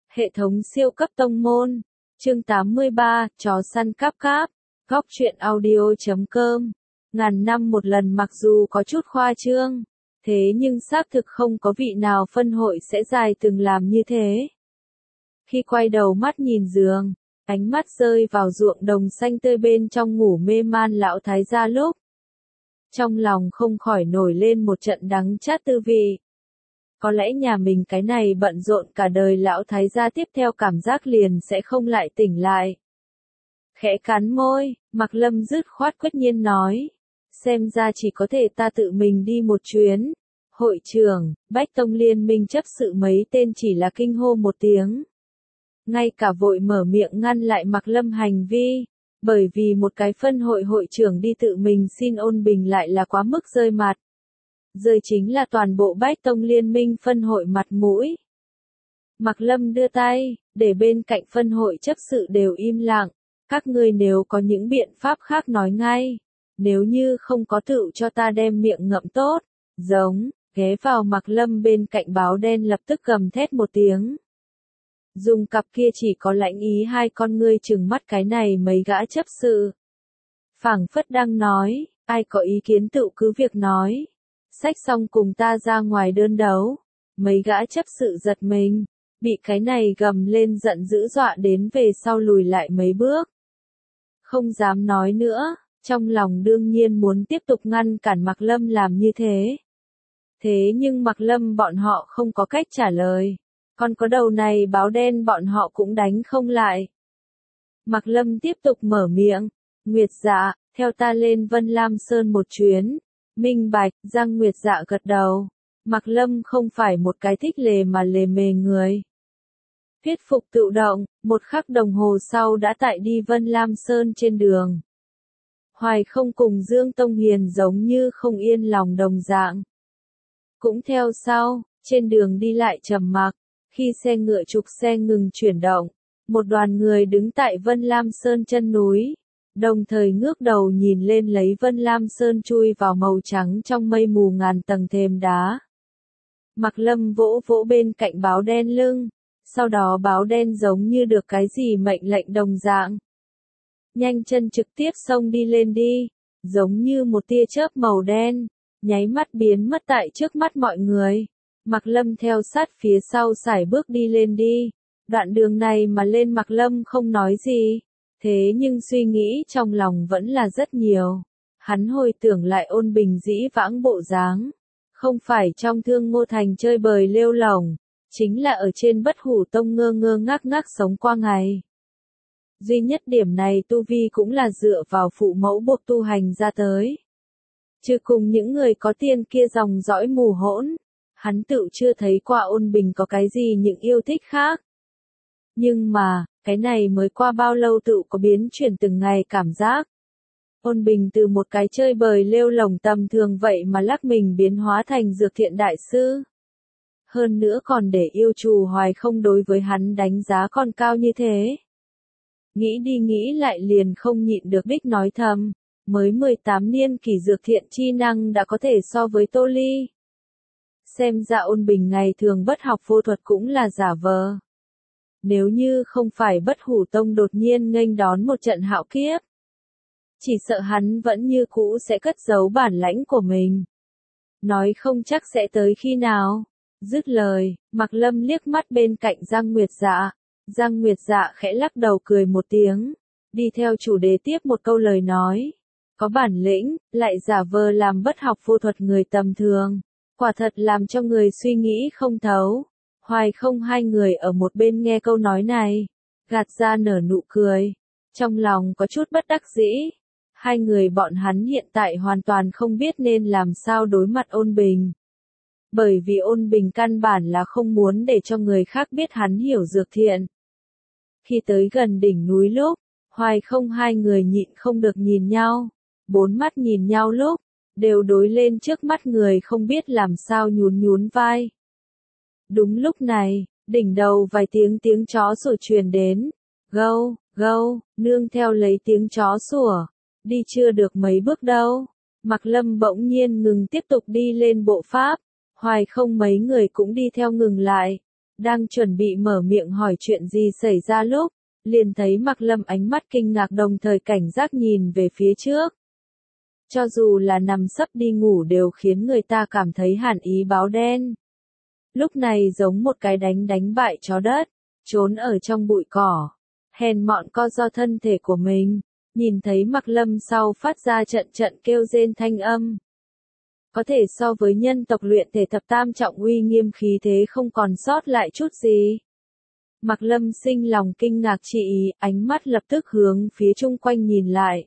Hệ thống siêu cấp tông môn. Chương 83, chó săn cáp cáp. Góc truyện audio.com. Ngàn năm một lần mặc dù có chút khoa trương, thế nhưng xác thực không có vị nào phân hội sẽ dài từng làm như thế. Khi quay đầu mắt nhìn giường, ánh mắt rơi vào ruộng đồng xanh tươi bên trong ngủ mê man lão thái gia lúc. Trong lòng không khỏi nổi lên một trận đắng chát tư vị. Có lẽ nhà mình cái này bận rộn cả đời lão thái gia tiếp theo cảm giác liền sẽ không lại tỉnh lại. Khẽ cắn môi, Mạc Lâm dứt khoát quyết nhiên nói. Xem ra chỉ có thể ta tự mình đi một chuyến. Hội trưởng, Bách Tông Liên minh chấp sự mấy tên chỉ là kinh hô một tiếng. Ngay cả vội mở miệng ngăn lại Mạc Lâm hành vi. Bởi vì một cái phân hội hội trưởng đi tự mình xin ôn bình lại là quá mức rơi mặt. Rơi chính là toàn bộ Bách Tông Liên minh phân hội mặt mũi. Mạc Lâm đưa tay, để bên cạnh phân hội chấp sự đều im lặng. Các ngươi nếu có những biện pháp khác nói ngay. Nếu như không có tựu cho ta đem miệng ngậm tốt. Giống, ghé vào Mạc Lâm bên cạnh báo đen lập tức gầm thét một tiếng. Dùng cặp kia chỉ có lãnh ý hai con ngươi trừng mắt cái này mấy gã chấp sự. Phảng phất đang nói, ai có ý kiến tựu cứ việc nói. Xách xong cùng ta ra ngoài đơn đấu. Mấy gã chấp sự giật mình, bị cái này gầm lên giận dữ dọa đến về sau lùi lại mấy bước. Không dám nói nữa, trong lòng đương nhiên muốn tiếp tục ngăn cản Mạc Lâm làm như thế. Thế nhưng Mạc Lâm bọn họ không có cách trả lời. Còn có đầu này báo đen bọn họ cũng đánh không lại. Mạc Lâm tiếp tục mở miệng. Nguyệt Dạ, theo ta lên Vân Lam Sơn một chuyến. Minh bạch, Giang Nguyệt Dạ gật đầu. Mạc Lâm không phải một cái thích lề mà lề mề người. Thuyết phục tự động, một khắc đồng hồ sau đã tại đi Vân Lam Sơn trên đường. Hoài không cùng Dương Tông Hiền giống như không yên lòng đồng dạng. Cũng theo sau, trên đường đi lại trầm mặc, khi xe ngựa trục xe ngừng chuyển động, một đoàn người đứng tại Vân Lam Sơn chân núi, đồng thời ngước đầu nhìn lên lấy Vân Lam Sơn chui vào màu trắng trong mây mù ngàn tầng thềm đá. Mạc Lâm vỗ vỗ bên cạnh báo đen lưng, sau đó báo đen giống như được cái gì mệnh lệnh đồng dạng. Nhanh chân trực tiếp xông đi lên đi, giống như một tia chớp màu đen, nháy mắt biến mất tại trước mắt mọi người. Mạc Lâm theo sát phía sau sải bước đi lên đi. Đoạn đường này mà lên Mạc Lâm không nói gì, thế nhưng suy nghĩ trong lòng vẫn là rất nhiều. Hắn hồi tưởng lại ôn bình dĩ vãng bộ dáng, không phải trong Thương Ngô Thành chơi bời lêu lổng, chính là ở trên Bất Hủ Tông ngơ ngơ ngác ngác sống qua ngày. Duy nhất điểm này tu vi cũng là dựa vào phụ mẫu buộc tu hành ra tới. Chứ cùng những người có tiền kia dòng dõi mù hỗn, hắn tự chưa thấy qua ôn bình có cái gì những yêu thích khác. Nhưng mà, cái này mới qua bao lâu tự có biến chuyển từng ngày cảm giác. Ôn bình từ một cái chơi bời lêu lổng tầm thường vậy mà lắc mình biến hóa thành dược thiện đại sư. Hơn nữa còn để yêu trù Hoài không đối với hắn đánh giá còn cao như thế. Nghĩ đi nghĩ lại liền không nhịn được đích nói thầm, mới 18 niên kỷ dược thiện chi năng đã có thể so với Tô Ly. Xem ra ôn bình ngày thường bất học vô thuật cũng là giả vờ. Nếu như không phải Bất Hủ Tông đột nhiên nghênh đón một trận hạo kiếp, chỉ sợ hắn vẫn như cũ sẽ cất giấu bản lãnh của mình. Nói không chắc sẽ tới khi nào. Dứt lời, Mạc Lâm liếc mắt bên cạnh Giang Nguyệt Dạ. Giang Nguyệt Dạ khẽ lắc đầu cười một tiếng, đi theo chủ đề tiếp một câu lời nói. Có bản lĩnh, lại giả vờ làm bất học vô thuật người tầm thường. Quả thật làm cho người suy nghĩ không thấu. Hoài không hai người ở một bên nghe câu nói này, gạt ra nở nụ cười. Trong lòng có chút bất đắc dĩ. Hai người bọn hắn hiện tại hoàn toàn không biết nên làm sao đối mặt ôn bình. Bởi vì ôn bình căn bản là không muốn để cho người khác biết hắn hiểu dược thiện. Khi tới gần đỉnh núi lúc, Hoài không hai người nhịn không được nhìn nhau. Bốn mắt nhìn nhau lúc, đều đối lên trước mắt người không biết làm sao nhún nhún vai. Đúng lúc này, đỉnh đầu vài tiếng chó sủa truyền đến. Gâu, gâu, nương theo lấy tiếng chó sủa. Đi chưa được mấy bước đâu. Mạc Lâm bỗng nhiên ngừng tiếp tục đi lên bộ pháp. Hoài không mấy người cũng đi theo ngừng lại. Đang chuẩn bị mở miệng hỏi chuyện gì xảy ra lúc, liền thấy Mạc Lâm ánh mắt kinh ngạc đồng thời cảnh giác nhìn về phía trước. Cho dù là nằm sấp đi ngủ đều khiến người ta cảm thấy hàn ý báo đen. Lúc này giống một cái đánh bại chó đất, trốn ở trong bụi cỏ, hèn mọn co do thân thể của mình, nhìn thấy Mạc Lâm sau phát ra trận trận kêu rên thanh âm. Có thể so với nhân tộc luyện thể thập tam trọng uy nghiêm khí thế không còn sót lại chút gì. Mạc Lâm sinh lòng kinh ngạc chỉ ý, ánh mắt lập tức hướng phía chung quanh nhìn lại.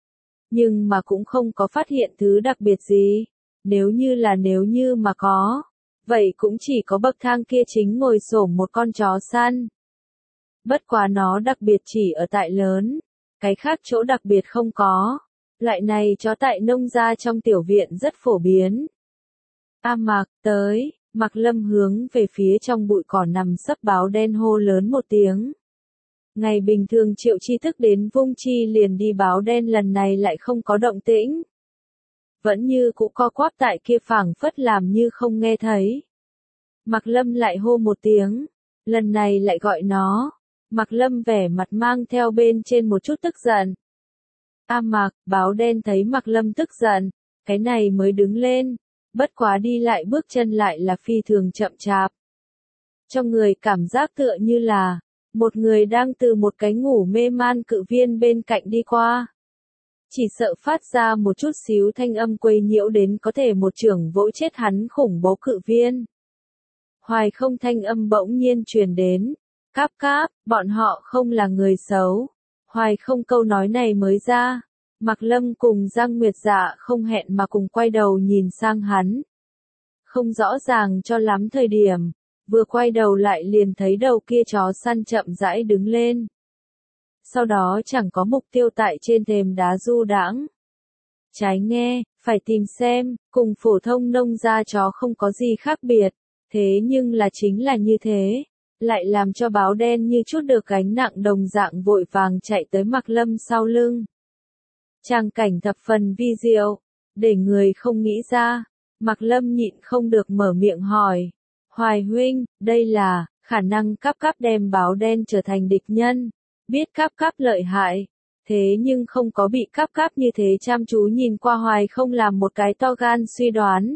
Nhưng mà cũng không có phát hiện thứ đặc biệt gì. Nếu như mà có, vậy cũng chỉ có bậc thang kia chính ngồi xổm một con chó săn. Bất quá nó đặc biệt chỉ ở tại lớn, cái khác chỗ đặc biệt không có. Loại này chó tại nông gia trong tiểu viện rất phổ biến. A Mạc, tới, Mạc Lâm hướng về phía trong bụi cỏ nằm sấp báo đen hô lớn một tiếng. Ngày bình thường Triệu Chi thức đến vung chi liền đi báo đen lần này lại không có động tĩnh. Vẫn như cũ co quắp tại kia phảng phất làm như không nghe thấy. Mạc Lâm lại hô một tiếng, lần này lại gọi nó. Mạc Lâm vẻ mặt mang theo bên trên một chút tức giận. A Mạc, báo đen thấy Mạc Lâm tức giận, cái này mới đứng lên, bất quá đi lại bước chân lại là phi thường chậm chạp. Trong người cảm giác tựa như là một người đang từ một cái ngủ mê man cự viên bên cạnh đi qua. Chỉ sợ phát ra một chút xíu thanh âm quấy nhiễu đến có thể một chưởng vỗ chết hắn khủng bố cự viên. Hoài không thanh âm bỗng nhiên truyền đến. Cáp cáp, bọn họ không là người xấu. Hoài không câu nói này mới ra. Mạc Lâm cùng Giang Nguyệt Dạ không hẹn mà cùng quay đầu nhìn sang hắn. Không rõ ràng cho lắm thời điểm. Vừa quay đầu lại liền thấy đầu kia chó săn chậm rãi đứng lên. Sau đó chẳng có mục tiêu tại trên thềm đá du đãng. Trái nghe, phải tìm xem, cùng phổ thông nông gia chó không có gì khác biệt. Thế nhưng là chính là như thế. Lại làm cho báo đen như chút được gánh nặng đồng dạng vội vàng chạy tới Mạc Lâm sau lưng. Tràng cảnh thập phần vi diệu, để người không nghĩ ra. Mạc Lâm nhịn không được mở miệng hỏi. Hoài huynh, đây là khả năng Cáp Cáp đem báo đen trở thành địch nhân. Biết Cáp Cáp lợi hại, thế nhưng không có bị Cáp Cáp như thế chăm chú nhìn qua Hoài không làm một cái to gan suy đoán.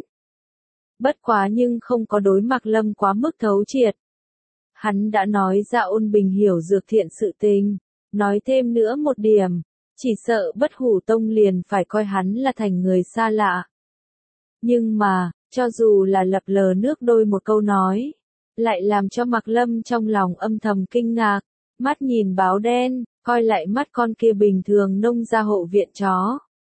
Bất quá nhưng không có đối Mạc Lâm quá mức thấu triệt. Hắn đã nói ra Ôn Bình hiểu dược thiện sự tình, nói thêm nữa một điểm, chỉ sợ Bất Hủ Tông liền phải coi hắn là thành người xa lạ. Nhưng mà, cho dù là lập lờ nước đôi một câu nói, lại làm cho Mạc Lâm trong lòng âm thầm kinh ngạc, mắt nhìn báo đen, coi lại mắt con kia bình thường nông gia hộ viện chó.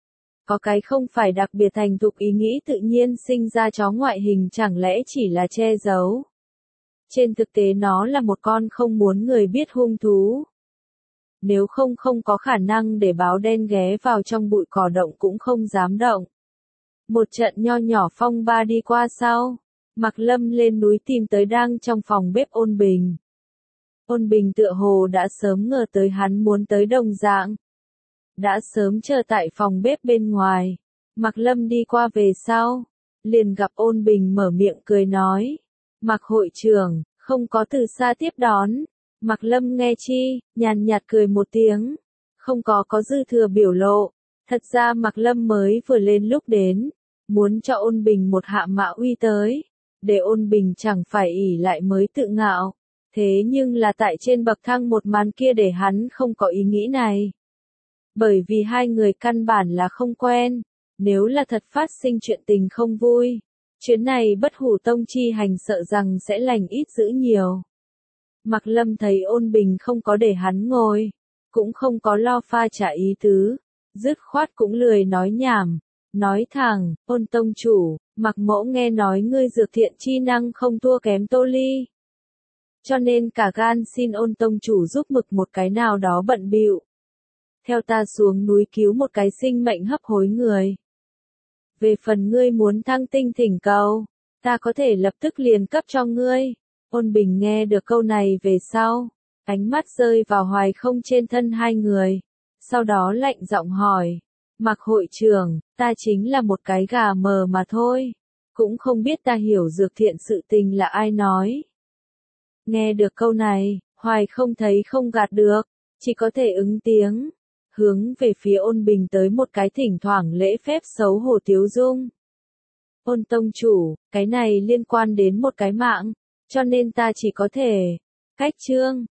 Có cái không phải đặc biệt thành thục ý nghĩ tự nhiên sinh ra chó ngoại hình chẳng lẽ chỉ là che giấu. Trên thực tế nó là một con không muốn người biết hung thú. Nếu không có khả năng để báo đen ghé vào trong bụi cỏ động cũng không dám động. Một trận nho nhỏ phong ba đi qua sau, Mạc Lâm lên núi tìm tới đang trong phòng bếp Ôn Bình. Ôn Bình tựa hồ đã sớm ngờ tới hắn muốn tới đồng dạng. Đã sớm chờ tại phòng bếp bên ngoài. Mạc Lâm đi qua về sau, liền gặp Ôn Bình mở miệng cười nói. Mạc hội trưởng, không có từ xa tiếp đón. Mạc Lâm nghe chi, nhàn nhạt cười một tiếng. Không có dư thừa biểu lộ. Thật ra Mạc Lâm mới vừa lên lúc đến, muốn cho Ôn Bình một hạ mã uy tới. Để Ôn Bình chẳng phải ỷ lại mới tự ngạo. Thế nhưng là tại trên bậc thang một màn kia để hắn không có ý nghĩ này. Bởi vì hai người căn bản là không quen. Nếu là thật phát sinh chuyện tình không vui, chuyến này Bất Hủ Tông chi hành sợ rằng sẽ lành ít dữ nhiều. Mạc Lâm thấy Ôn Bình không có để hắn ngồi, cũng không có lo pha trả ý tứ, dứt khoát cũng lười nói nhảm, nói thẳng, Ôn Tông chủ, Mạc Mỗ nghe nói ngươi dược thiện chi năng không thua kém Tô Ly. Cho nên cả gan xin Ôn Tông chủ giúp mực một cái nào đó bận bịu. Theo ta xuống núi cứu một cái sinh mệnh hấp hối người. Về phần ngươi muốn thăng tinh thỉnh cầu, ta có thể lập tức liền cấp cho ngươi. Ôn Bình nghe được câu này về sau, ánh mắt rơi vào Hoài không trên thân hai người. Sau đó lạnh giọng hỏi, Mạc hội trưởng, ta chính là một cái gà mờ mà thôi. Cũng không biết ta hiểu dược thiện sự tình là ai nói. Nghe được câu này, Hoài không thấy không gạt được, chỉ có thể ứng tiếng, hướng về phía Ôn Bình tới một cái thỉnh thoảng lễ phép xấu hổ tiếu dung. Ôn tông chủ, cái này liên quan đến một cái mạng, cho nên ta chỉ có thể, cách chương.